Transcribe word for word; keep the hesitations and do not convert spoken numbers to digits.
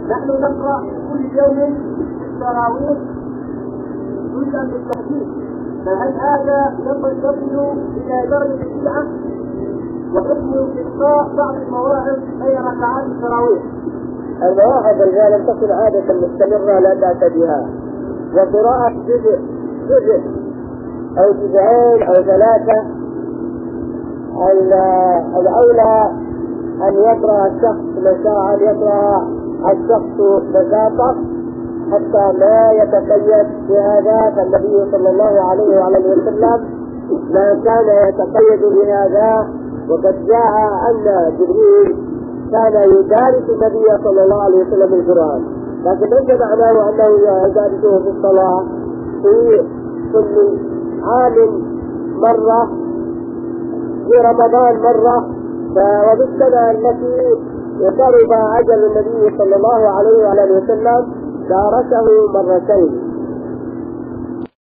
نحن نقرأ كل يوم التراويح جزءا من التحديث، فهل هذا يصل إلى درجة البدعة؟ وحكم إلقاء بعض المواعظ أي ركعات التراويح؟ المواعظ التي لم تكن عادة مستمرة لا بأس بها، وقراءة جزء جزء أو جزئين أو ثلاثة الأولى أن يقرأ الشخص مساء، أن يقرأ الشخص مساء حتى لا يتقيد بهذا، فالنبي صلى الله عليه وعلى وسلم ما كان يتقيد بهذا، وقد جاء أن جبريل كان يدارس النبي صلى الله عليه وسلم القرآن، لكن ليس معناه أنه يدارسه في الصلاة في كل عام مرة، في رمضان مرة، وبالسنة التي قرب أجل النبي صلى الله عليه وعلى وسلم دارسه مرتين.